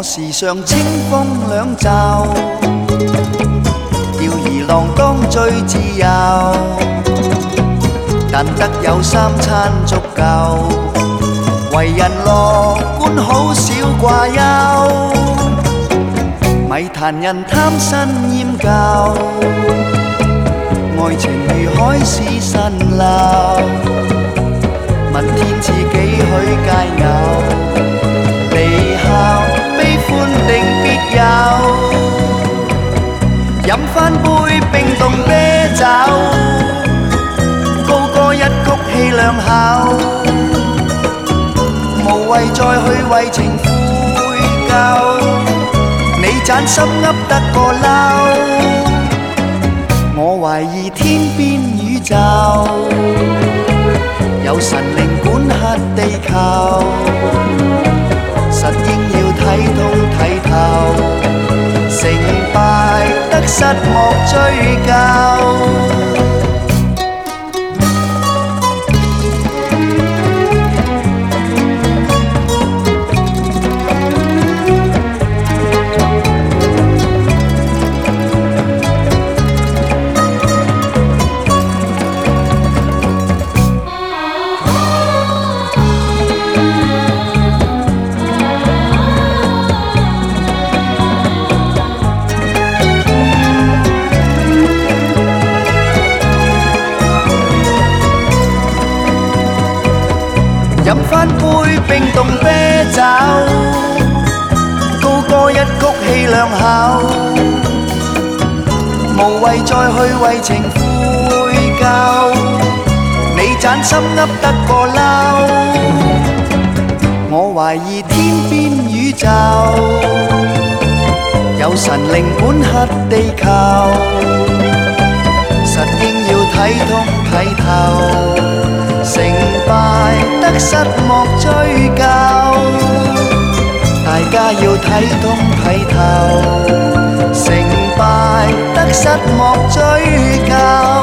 我時常清風兩袖，吊兒郎當最自由，但得有三餐足夠，為人樂觀好少掛憂，咪談人貪新厭舊，愛情如海市蜃樓，問天賜幾許佳偶，離校悲歡定別有，飲返杯冰凍啤酒，高歌一曲氣兩口，無謂再去為情悔疚，你盞心噏得個嬲，我懷疑天邊宇宙有神靈管轄地球，實應要睇通睇透，成敗得失莫追究。飲返杯冰凍啤酒，高歌一曲氣兩口，無謂再去為情悔疚，你盞心噏得個嬲，我懷疑天邊宇宙有神靈管轄地球，實應要睇通睇透，成敗得失莫追究，大家要睇通睇透，成敗得失莫追究。